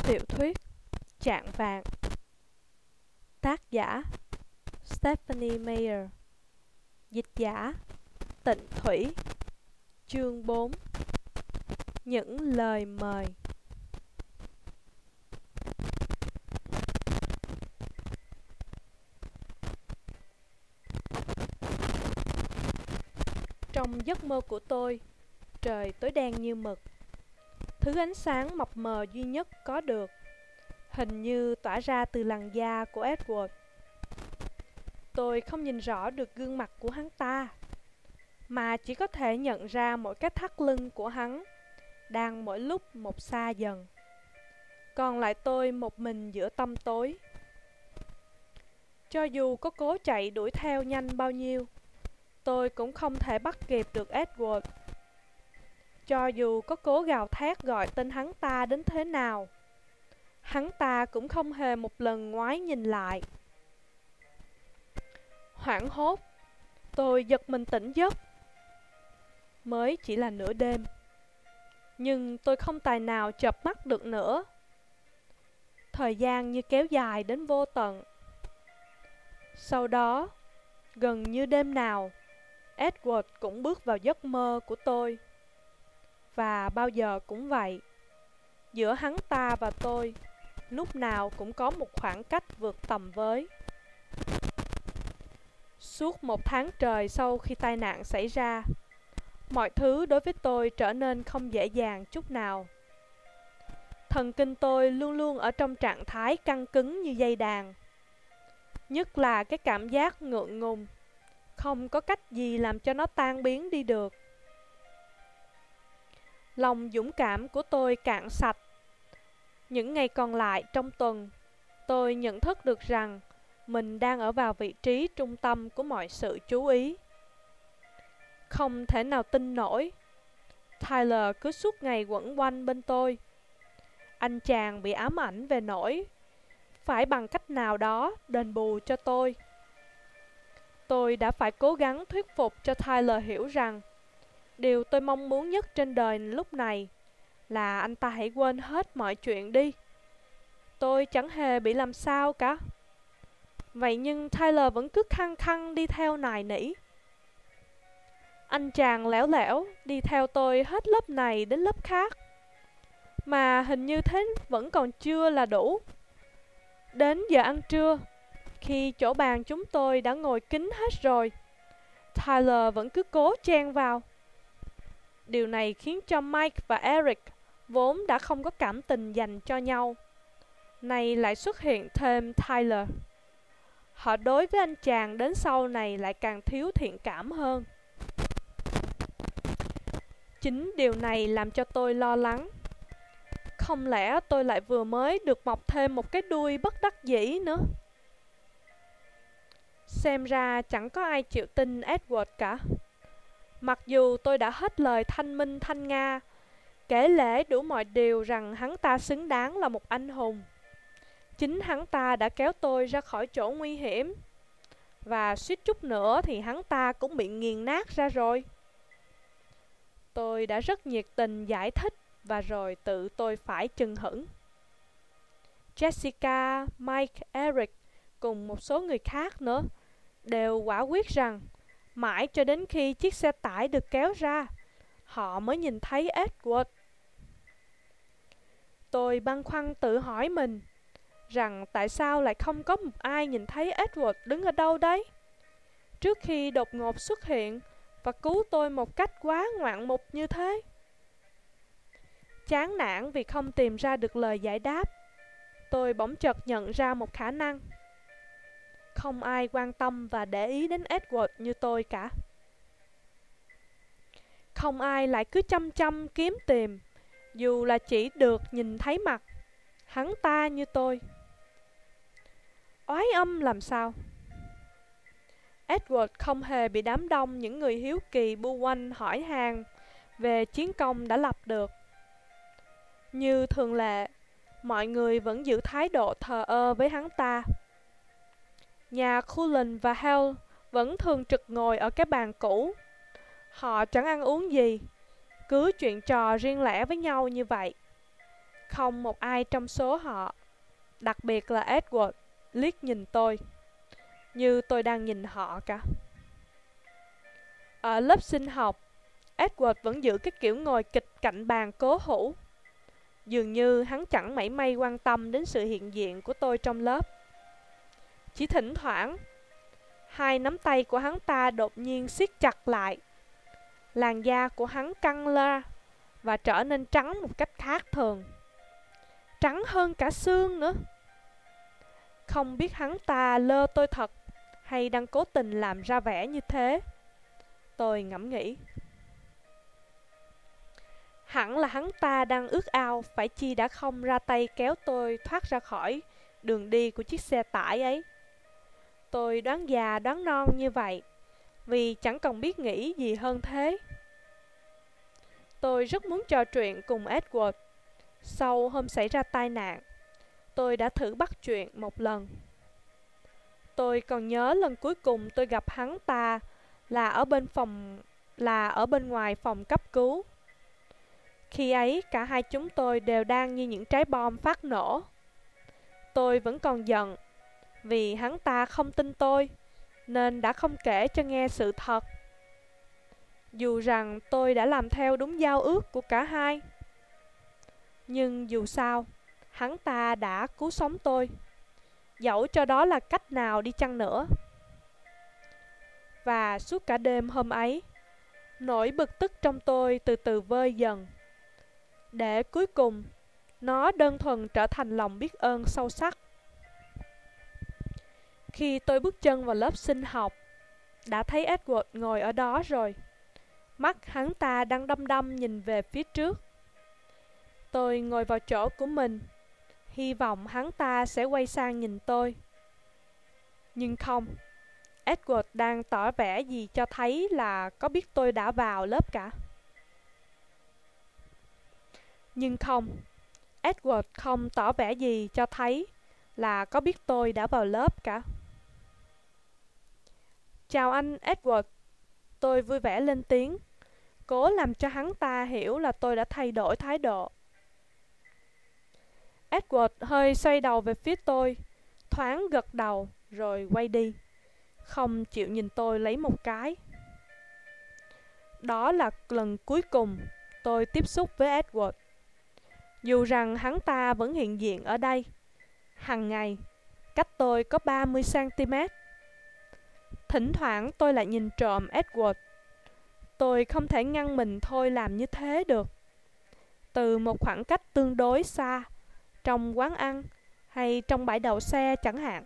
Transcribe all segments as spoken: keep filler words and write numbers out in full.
Tiểu thuyết Chạng vàng. Tác giả Stephanie Meyer. Dịch giả Tịnh Thủy. Chương bốn. Những lời mời. Trong giấc mơ của tôi, trời tối đen như mực. Thứ ánh sáng mập mờ duy nhất có được hình như tỏa ra từ làn da của Edward. Tôi không nhìn rõ được gương mặt của hắn ta, mà chỉ có thể nhận ra mỗi cái thắt lưng của hắn đang mỗi lúc một xa dần. Còn lại tôi một mình giữa tăm tối. Cho dù có cố chạy đuổi theo nhanh bao nhiêu, tôi cũng không thể bắt kịp được Edward. Cho dù có cố gào thét gọi tên hắn ta đến thế nào, hắn ta cũng không hề một lần ngoái nhìn lại. Hoảng hốt, tôi giật mình tỉnh giấc. Mới chỉ là nửa đêm, nhưng tôi không tài nào chợp mắt được nữa. Thời gian như kéo dài đến vô tận. Sau đó, gần như đêm nào, Edward cũng bước vào giấc mơ của tôi. Và bao giờ cũng vậy, giữa hắn ta và tôi, lúc nào cũng có một khoảng cách vượt tầm với. Suốt một tháng trời sau khi tai nạn xảy ra, mọi thứ đối với tôi trở nên không dễ dàng chút nào. Thần kinh tôi luôn luôn ở trong trạng thái căng cứng như dây đàn. Nhất là cái cảm giác ngượng ngùng, không có cách gì làm cho nó tan biến đi được. Lòng dũng cảm của tôi cạn sạch. Những ngày còn lại trong tuần, tôi nhận thức được rằng mình đang ở vào vị trí trung tâm của mọi sự chú ý. Không thể nào tin nổi, Tyler cứ suốt ngày quẩn quanh bên tôi. Anh chàng bị ám ảnh về nỗi phải bằng cách nào đó đền bù cho tôi. Tôi đã phải cố gắng thuyết phục cho Tyler hiểu rằng điều tôi mong muốn nhất trên đời lúc này là anh ta hãy quên hết mọi chuyện đi. Tôi chẳng hề bị làm sao cả. Vậy nhưng Tyler vẫn cứ khăng khăng đi theo nài nỉ. Anh chàng lẻo lẻo đi theo tôi hết lớp này đến lớp khác, mà hình như thế vẫn còn chưa là đủ. Đến giờ ăn trưa, khi chỗ bàn chúng tôi đã ngồi kín hết rồi, Tyler vẫn cứ cố chen vào. Điều này khiến cho Mike và Eric, vốn đã không có cảm tình dành cho nhau, nay lại xuất hiện thêm Tyler. Họ đối với anh chàng đến sau này lại càng thiếu thiện cảm hơn. Chính điều này làm cho tôi lo lắng. Không lẽ tôi lại vừa mới được mọc thêm một cái đuôi bất đắc dĩ nữa? Xem ra chẳng có ai chịu tin Edward cả. Mặc dù tôi đã hết lời thanh minh thanh nga, kể lể đủ mọi điều rằng hắn ta xứng đáng là một anh hùng. Chính hắn ta đã kéo tôi ra khỏi chỗ nguy hiểm, và suýt chút nữa thì hắn ta cũng bị nghiền nát ra rồi. Tôi đã rất nhiệt tình giải thích, và rồi tự tôi phải chưng hửng. Jessica, Mike, Eric cùng một số người khác nữa đều quả quyết rằng mãi cho đến khi chiếc xe tải được kéo ra, họ mới nhìn thấy Edward. Tôi băn khoăn tự hỏi mình rằng tại sao lại không có một ai nhìn thấy Edward đứng ở đâu đấy, trước khi đột ngột xuất hiện và cứu tôi một cách quá ngoạn mục như thế. Chán nản vì không tìm ra được lời giải đáp, tôi bỗng chợt nhận ra một khả năng. Không ai quan tâm và để ý đến Edward như tôi cả. Không ai lại cứ chăm chăm kiếm tìm, dù là chỉ được nhìn thấy mặt hắn ta như tôi. Oái âm làm sao? Edward không hề bị đám đông những người hiếu kỳ bu quanh hỏi han về chiến công đã lập được. Như thường lệ, mọi người vẫn giữ thái độ thờ ơ với hắn ta. Nhà Cullen và Hale vẫn thường trực ngồi ở cái bàn cũ. Họ chẳng ăn uống gì, cứ chuyện trò riêng lẻ với nhau như vậy. Không một ai trong số họ, đặc biệt là Edward, liếc nhìn tôi, như tôi đang nhìn họ cả. Ở lớp sinh học, Edward vẫn giữ cái kiểu ngồi kịch cạnh bàn cố hữu. Dường như hắn chẳng mảy may quan tâm đến sự hiện diện của tôi trong lớp. Chỉ thỉnh thoảng, hai nắm tay của hắn ta đột nhiên siết chặt lại. Làn da của hắn căng ra và trở nên trắng một cách khác thường. Trắng hơn cả xương nữa. Không biết hắn ta lơ tôi thật hay đang cố tình làm ra vẻ như thế. Tôi ngẫm nghĩ. Hẳn là hắn ta đang ước ao, phải chi đã không ra tay kéo tôi thoát ra khỏi đường đi của chiếc xe tải ấy. Tôi đoán già đoán non như vậy, vì chẳng còn biết nghĩ gì hơn thế. Tôi rất muốn trò chuyện cùng Edward. Sau hôm xảy ra tai nạn, tôi đã thử bắt chuyện một lần. Tôi còn nhớ lần cuối cùng tôi gặp hắn ta là ở bên phòng là ở bên ngoài phòng cấp cứu. Khi ấy cả hai chúng tôi đều đang như những trái bom phát nổ. Tôi vẫn còn giận vì hắn ta không tin tôi, nên đã không kể cho nghe sự thật, dù rằng tôi đã làm theo đúng giao ước của cả hai. Nhưng dù sao, hắn ta đã cứu sống tôi, dẫu cho đó là cách nào đi chăng nữa. Và suốt cả đêm hôm ấy, nỗi bực tức trong tôi từ từ vơi dần, để cuối cùng nó đơn thuần trở thành lòng biết ơn sâu sắc. Khi tôi bước chân vào lớp sinh học, đã thấy Edward ngồi ở đó rồi. Mắt hắn ta đang đăm đăm nhìn về phía trước. Tôi ngồi vào chỗ của mình, hy vọng hắn ta sẽ quay sang nhìn tôi. Nhưng không, Edward đang tỏ vẻ gì cho thấy là có biết tôi đã vào lớp cả. Nhưng không, Edward không tỏ vẻ gì cho thấy là có biết tôi đã vào lớp cả. Chào anh Edward, tôi vui vẻ lên tiếng, cố làm cho hắn ta hiểu là tôi đã thay đổi thái độ. Edward hơi xoay đầu về phía tôi, thoáng gật đầu rồi quay đi, không chịu nhìn tôi lấy một cái. Đó là lần cuối cùng tôi tiếp xúc với Edward. Dù rằng hắn ta vẫn hiện diện ở đây, hằng ngày, cách tôi có ba mươi xăng-ti-mét. Thỉnh thoảng tôi lại nhìn trộm Edward. Tôi không thể ngăn mình thôi làm như thế được. Từ một khoảng cách tương đối xa, trong quán ăn hay trong bãi đậu xe chẳng hạn.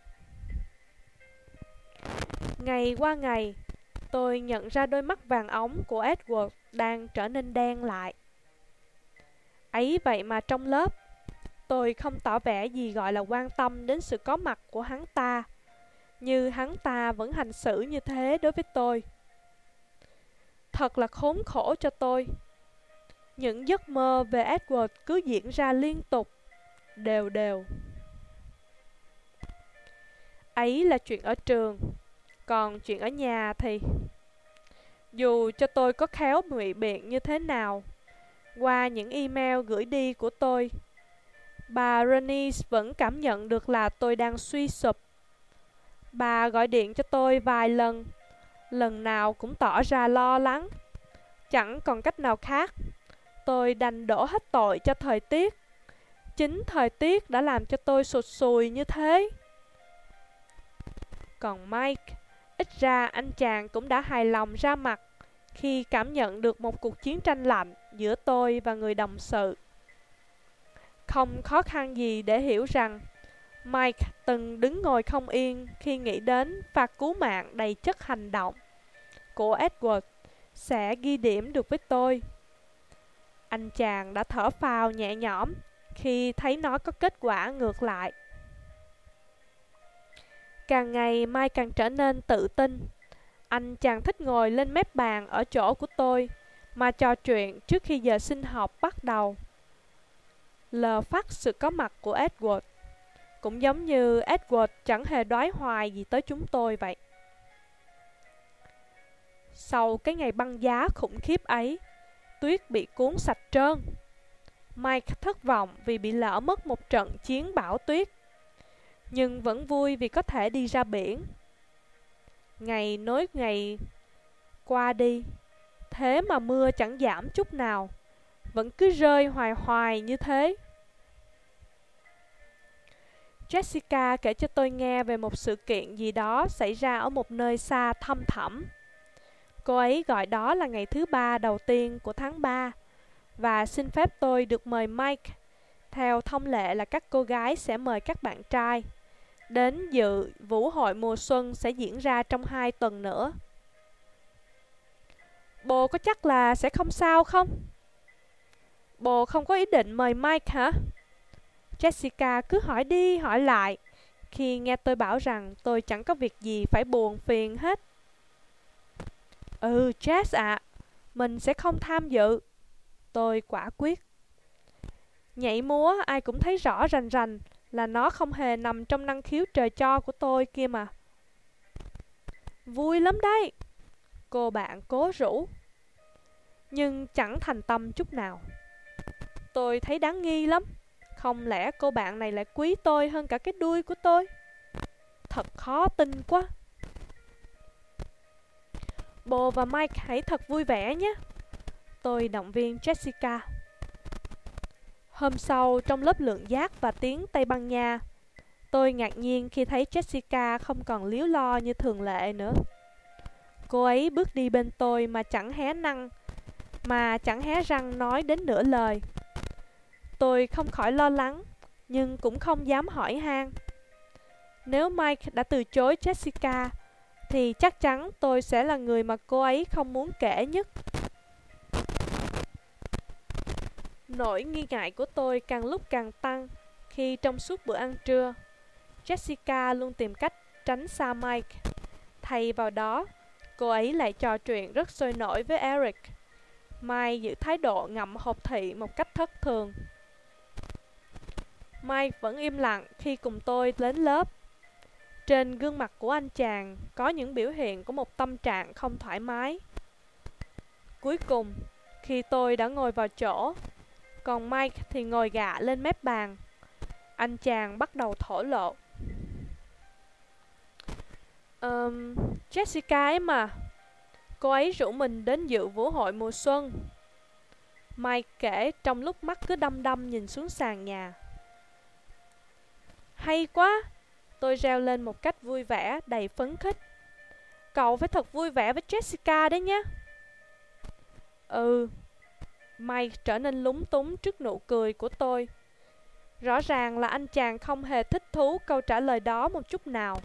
Ngày qua ngày, tôi nhận ra đôi mắt vàng óng của Edward đang trở nên đen lại. Ấy vậy mà trong lớp, tôi không tỏ vẻ gì gọi là quan tâm đến sự có mặt của hắn ta, như hắn ta vẫn hành xử như thế đối với tôi. Thật là khốn khổ cho tôi. Những giấc mơ về Edward cứ diễn ra liên tục, đều đều. Ấy là chuyện ở trường, còn chuyện ở nhà thì... Dù cho tôi có khéo ngụy biện như thế nào, qua những email gửi đi của tôi, bà Bernice vẫn cảm nhận được là tôi đang suy sụp. Bà gọi điện cho tôi vài lần, lần nào cũng tỏ ra lo lắng. Chẳng còn cách nào khác, tôi đành đổ hết tội cho thời tiết. Chính thời tiết đã làm cho tôi sụt sùi như thế. Còn Mike, ít ra anh chàng cũng đã hài lòng ra mặt khi cảm nhận được một cuộc chiến tranh lạnh giữa tôi và người đồng sự. Không khó khăn gì để hiểu rằng Mike từng đứng ngồi không yên khi nghĩ đến pha cứu mạng đầy chất hành động của Edward sẽ ghi điểm được với tôi. Anh chàng đã thở phào nhẹ nhõm khi thấy nó có kết quả ngược lại. Càng ngày Mike càng trở nên tự tin. Anh chàng thích ngồi lên mép bàn ở chỗ của tôi mà trò chuyện trước khi giờ sinh học bắt đầu, lờ phát sự có mặt của Edward, cũng giống như Edward chẳng hề đoái hoài gì tới chúng tôi vậy. Sau cái ngày băng giá khủng khiếp ấy, tuyết bị cuốn sạch trơn. Mike thất vọng vì bị lỡ mất một trận chiến bão tuyết, nhưng vẫn vui vì có thể đi ra biển. Ngày nối ngày qua đi, thế mà mưa chẳng giảm chút nào, vẫn cứ rơi hoài hoài như thế. Jessica kể cho tôi nghe về một sự kiện gì đó xảy ra ở một nơi xa thăm thẳm. Cô ấy gọi đó là ngày thứ ba đầu tiên của tháng ba, và xin phép tôi được mời Mike, theo thông lệ là các cô gái sẽ mời các bạn trai, đến dự vũ hội mùa xuân sẽ diễn ra trong hai tuần nữa. Bồ có chắc là sẽ không sao không? Bồ không có ý định mời Mike hả? Jessica cứ hỏi đi hỏi lại khi nghe tôi bảo rằng tôi chẳng có việc gì phải buồn phiền hết. Ừ, Jess ạ, à, mình sẽ không tham dự. Tôi quả quyết. Nhảy múa ai cũng thấy rõ rành rành là nó không hề nằm trong năng khiếu trời cho của tôi kia mà. Vui lắm đấy, cô bạn cố rủ. Nhưng chẳng thành tâm chút nào. Tôi thấy đáng nghi lắm. Không lẽ cô bạn này lại quý tôi hơn cả cái đuôi của tôi? Thật khó tin quá. Bồ và Mike hãy thật vui vẻ nhé, tôi động viên Jessica. Hôm sau, trong lớp lượng giác và tiếng Tây Ban Nha, tôi ngạc nhiên khi thấy Jessica không còn líu lo như thường lệ nữa. Cô ấy bước đi bên tôi mà chẳng hé năng, mà chẳng hé răng nói đến nửa lời. Tôi không khỏi lo lắng, nhưng cũng không dám hỏi han. Nếu Mike đã từ chối Jessica, thì chắc chắn tôi sẽ là người mà cô ấy không muốn kể nhất. Nỗi nghi ngại của tôi càng lúc càng tăng khi trong suốt bữa ăn trưa, Jessica luôn tìm cách tránh xa Mike. Thay vào đó, cô ấy lại trò chuyện rất sôi nổi với Eric. Mike giữ thái độ ngậm hột thị một cách thất thường. Mike vẫn im lặng khi cùng tôi đến lớp. Trên gương mặt của anh chàng có những biểu hiện của một tâm trạng không thoải mái. Cuối cùng, khi tôi đã ngồi vào chỗ, còn Mike thì ngồi gạ lên mép bàn, anh chàng bắt đầu thổ lộ. um, Jessica ấy mà, cô ấy rủ mình đến dự vũ hội mùa xuân. Mike kể trong lúc mắt cứ đăm đăm nhìn xuống sàn nhà. Hay quá, tôi reo lên một cách vui vẻ, đầy phấn khích. Cậu phải thật vui vẻ với Jessica đấy nhé. Ừ. Mike trở nên lúng túng trước nụ cười của tôi. Rõ ràng là anh chàng không hề thích thú câu trả lời đó một chút nào.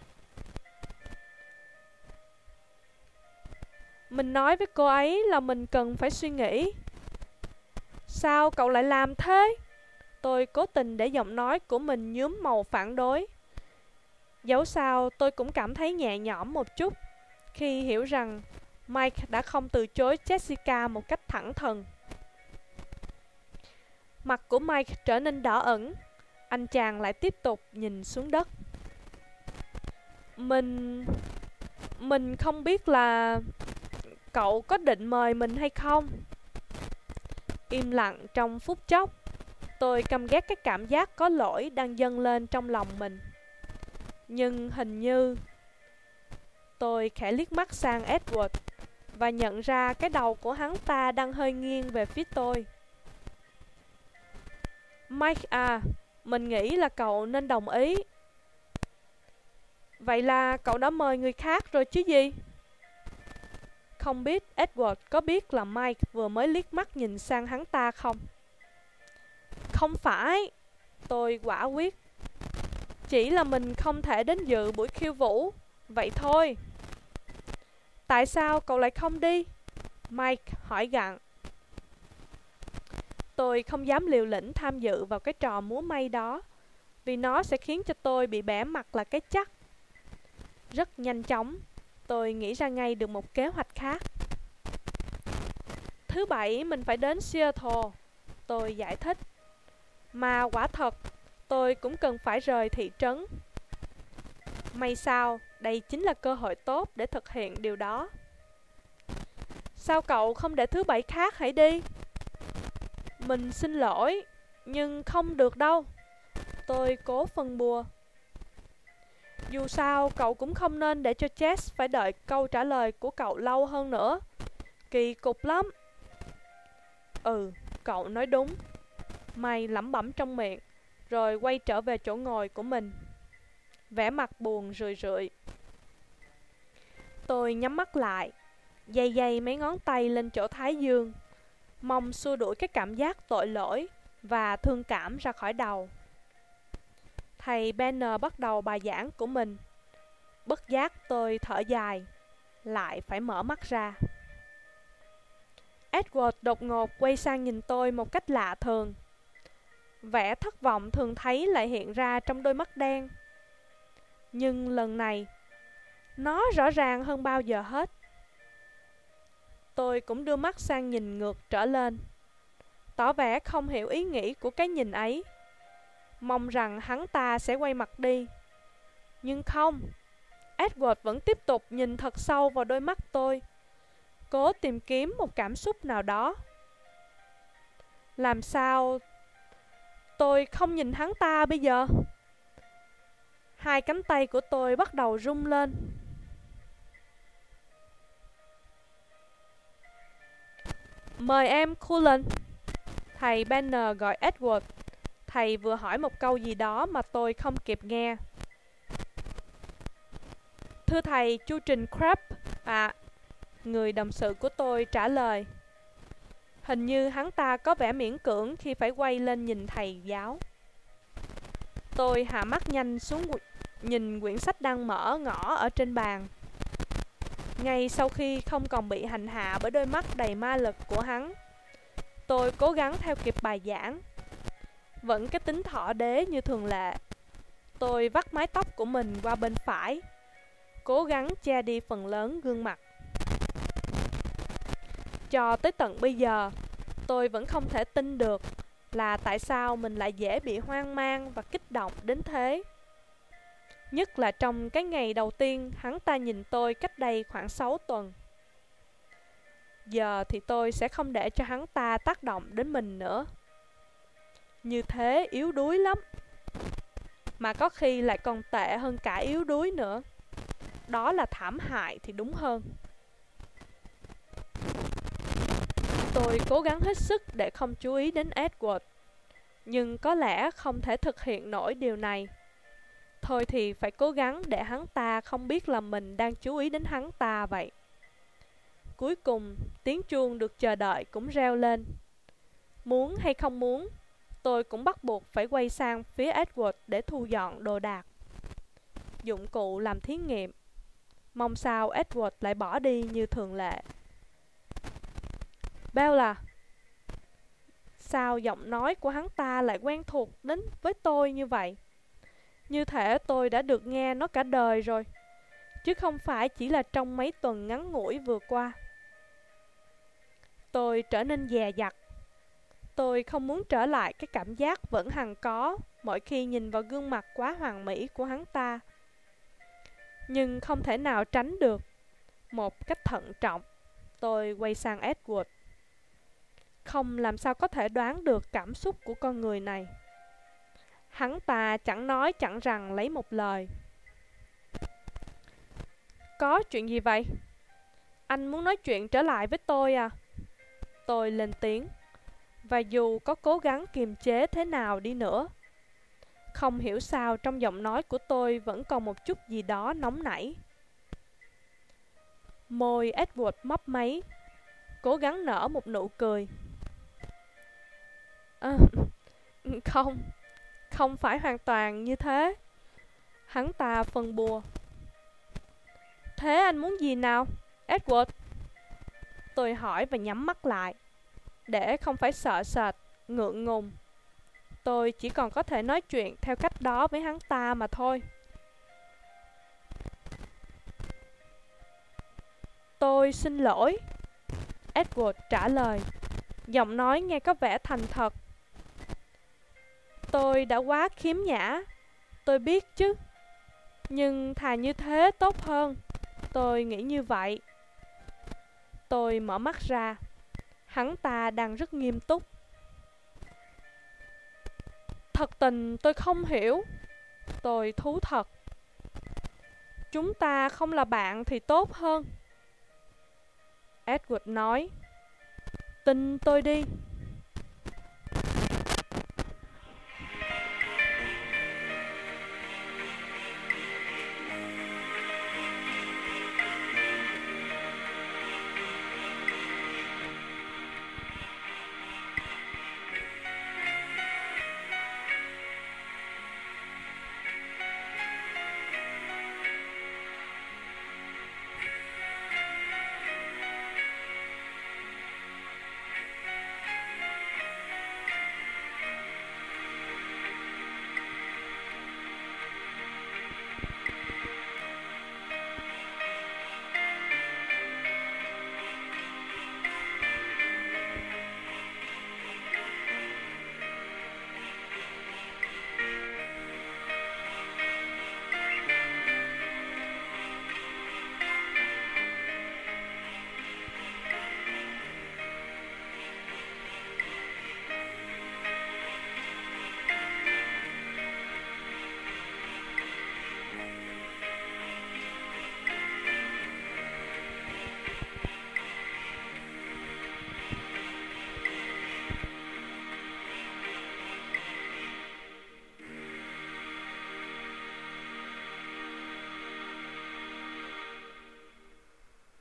Mình nói với cô ấy là mình cần phải suy nghĩ. Sao cậu lại làm thế? Tôi cố tình để giọng nói của mình nhuốm màu phản đối. Dẫu sao tôi cũng cảm thấy nhẹ nhõm một chút khi hiểu rằng Mike đã không từ chối Jessica một cách thẳng thừng. Mặt của Mike trở nên đỏ ửng. Anh chàng lại tiếp tục nhìn xuống đất. Mình... Mình không biết là... Cậu có định mời mình hay không? Im lặng trong phút chốc. Tôi căm ghét cái cảm giác có lỗi đang dâng lên trong lòng mình. Nhưng hình như... Tôi khẽ liếc mắt sang Edward và nhận ra cái đầu của hắn ta đang hơi nghiêng về phía tôi. Mike à, mình nghĩ là cậu nên đồng ý. Vậy là cậu đã mời người khác rồi chứ gì? Không biết Edward có biết là Mike vừa mới liếc mắt nhìn sang hắn ta không? Không phải, tôi quả quyết. Chỉ là mình không thể đến dự buổi khiêu vũ, vậy thôi. Tại sao cậu lại không đi? Mike hỏi gặng. Tôi không dám liều lĩnh tham dự vào cái trò múa may đó, vì nó sẽ khiến cho tôi bị bẻ mặt là cái chắc. Rất nhanh chóng, tôi nghĩ ra ngay được một kế hoạch khác. Thứ bảy mình phải đến Seattle, tôi giải thích. Mà quả thật, tôi cũng cần phải rời thị trấn. May sao, đây chính là cơ hội tốt để thực hiện điều đó. Sao cậu không để thứ bảy khác hãy đi? Mình xin lỗi, Nhưng không được đâu. Tôi cố phân bua. Dù sao, cậu cũng không nên để cho Jess phải đợi câu trả lời của cậu lâu hơn nữa. Kỳ cục lắm. Ừ, cậu nói đúng. May lẩm bẩm trong miệng, rồi quay trở về chỗ ngồi của mình, vẻ mặt buồn rười rượi. Tôi nhắm mắt lại, day day mấy ngón tay lên chỗ thái dương, mong xua đuổi cái cảm giác tội lỗi và thương cảm ra khỏi đầu. Thầy Banner bắt đầu bài giảng của mình. Bất giác tôi thở dài, lại phải mở mắt ra. Edward đột ngột quay sang nhìn tôi một cách lạ thường. Vẻ thất vọng thường thấy lại hiện ra trong đôi mắt đen. Nhưng lần này, nó rõ ràng hơn bao giờ hết. Tôi cũng đưa mắt sang nhìn ngược trở lên, tỏ vẻ không hiểu ý nghĩ của cái nhìn ấy, mong rằng hắn ta sẽ quay mặt đi. Nhưng không, Edward vẫn tiếp tục nhìn thật sâu vào đôi mắt tôi, cố tìm kiếm một cảm xúc nào đó. Làm sao tôi không nhìn hắn ta bây giờ? Hai cánh tay của tôi bắt đầu rung lên. Mời em, Cullen. Thầy Banner gọi Edward. Thầy vừa hỏi một câu gì đó mà tôi không kịp nghe. Thưa thầy, chu trình Crab. À, người đồng sự của tôi trả lời. Hình như hắn ta có vẻ miễn cưỡng khi phải quay lên nhìn thầy giáo. Tôi hạ mắt nhanh xuống nhìn quyển sách đang mở ngỏ ở trên bàn. Ngay sau khi không còn bị hành hạ bởi đôi mắt đầy ma lực của hắn, tôi cố gắng theo kịp bài giảng. Vẫn cái tính thỏ đế như thường lệ. Tôi vắt mái tóc của mình qua bên phải, cố gắng che đi phần lớn gương mặt. Cho tới tận bây giờ, tôi vẫn không thể tin được là tại sao mình lại dễ bị hoang mang và kích động đến thế. Nhất là trong cái ngày đầu tiên hắn ta nhìn tôi cách đây khoảng sáu tuần. Giờ thì tôi sẽ không để cho hắn ta tác động đến mình nữa. Như thế yếu đuối lắm. Mà có khi lại còn tệ hơn cả yếu đuối nữa. Đó là thảm hại thì đúng hơn. Tôi cố gắng hết sức để không chú ý đến Edward, nhưng có lẽ không thể thực hiện nổi điều này. Thôi thì phải cố gắng để hắn ta không biết là mình đang chú ý đến hắn ta vậy. Cuối cùng, tiếng chuông được chờ đợi cũng reo lên. Muốn hay không muốn, tôi cũng bắt buộc phải quay sang phía Edward để thu dọn đồ đạc, dụng cụ làm thí nghiệm. Mong sao Edward lại bỏ đi như thường lệ. Bella. Sao giọng nói của hắn ta lại quen thuộc đến với tôi như vậy? Như thể tôi đã được nghe nó cả đời rồi, chứ không phải chỉ là trong mấy tuần ngắn ngủi vừa qua. Tôi trở nên dè dặt. Tôi không muốn trở lại cái cảm giác vẫn hằng có mỗi khi nhìn vào gương mặt quá hoàn mỹ của hắn ta. Nhưng không thể nào tránh được. Một cách thận trọng, tôi quay sang Edward. Không làm sao có thể đoán được cảm xúc của con người này. Hắn ta chẳng nói chẳng rằng lấy một lời. Có chuyện gì vậy? Anh muốn nói chuyện trở lại với tôi à? Tôi lên tiếng. Và dù có cố gắng kiềm chế thế nào đi nữa, không hiểu sao trong giọng nói của tôi vẫn còn một chút gì đó nóng nảy. Môi Edward mấp máy, cố gắng nở một nụ cười. À, không, không phải hoàn toàn như thế. Hắn ta phân bua. Thế anh muốn gì nào, Edward? Tôi hỏi và nhắm mắt lại, để không phải sợ sệt, ngượng ngùng. Tôi chỉ còn có thể nói chuyện theo cách đó với hắn ta mà thôi. Tôi xin lỗi, Edward trả lời, giọng nói nghe có vẻ thành thật. Tôi đã quá khiếm nhã, tôi biết chứ. Nhưng thà như thế tốt hơn, tôi nghĩ như vậy. Tôi mở mắt ra, hắn ta đang rất nghiêm túc. Thật tình tôi không hiểu. Tôi thú thật. Chúng ta không là bạn thì tốt hơn. Edward nói. Tin tôi đi.